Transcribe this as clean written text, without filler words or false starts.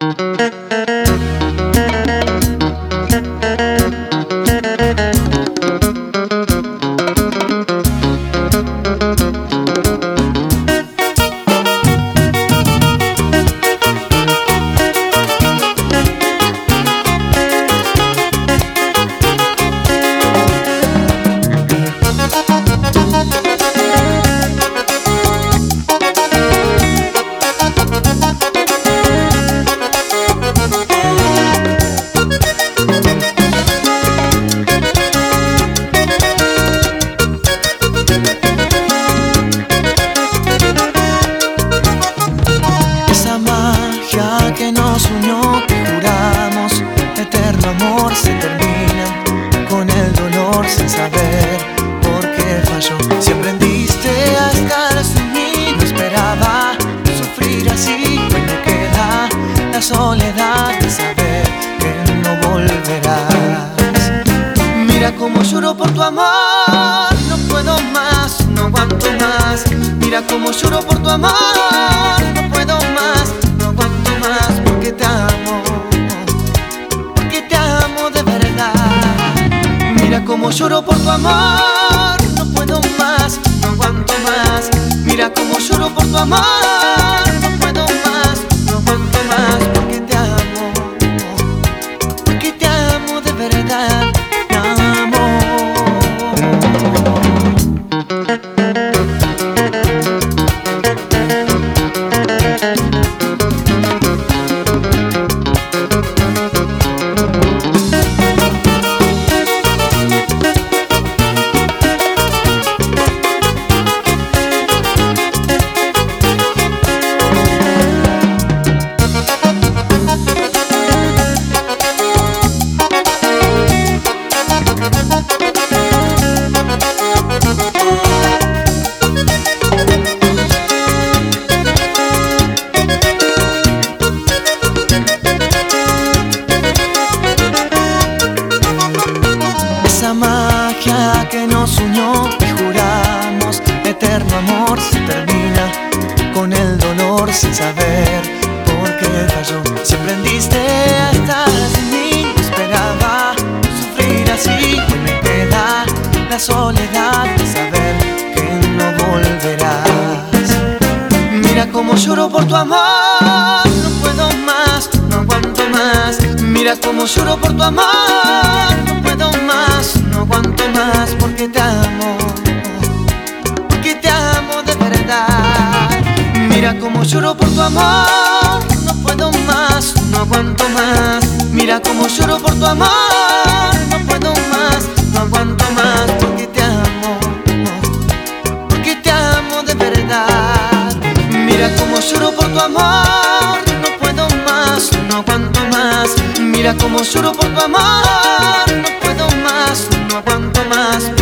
Que nos unió, que juramos, eterno amor se termina con el dolor sin saber por qué falló. Si aprendiste a estar sin mí, no esperaba sufrir así. Hoy me queda la soledad de saber que no volverás. Mira cómo lloro por tu amor, no puedo más, no aguanto más. Mira cómo lloro por tu amor, no puedo más, no aguanto más, porque te amo de verdad. Mira cómo lloro por tu amor, no puedo más, no aguanto más. Mira cómo lloro por tu amor, no puedo más, no aguanto más, porque te amo de verdad. Te amo. Esa magia que nos unió y juramos, eterno amor se termina con el dolor sin saber por qué falló. Si aprendiste a estar sin mí, no esperaba sufrir así. Hoy me queda la soledad de saber que no volverás. Mira cómo lloro por tu amor, no puedo más, no aguanto más. Mira cómo lloro por tu amor, no puedo más, no aguanto más, porque te amo de verdad. Mira cómo lloro por tu amor, no puedo más, no aguanto más. Mira cómo lloro por tu amor, no puedo más, no aguanto más, porque te amo de verdad. Mira cómo lloro por tu amor, no puedo más, no aguanto más. Mira cómo lloro por tu amor, no puedo más, no aguanto más.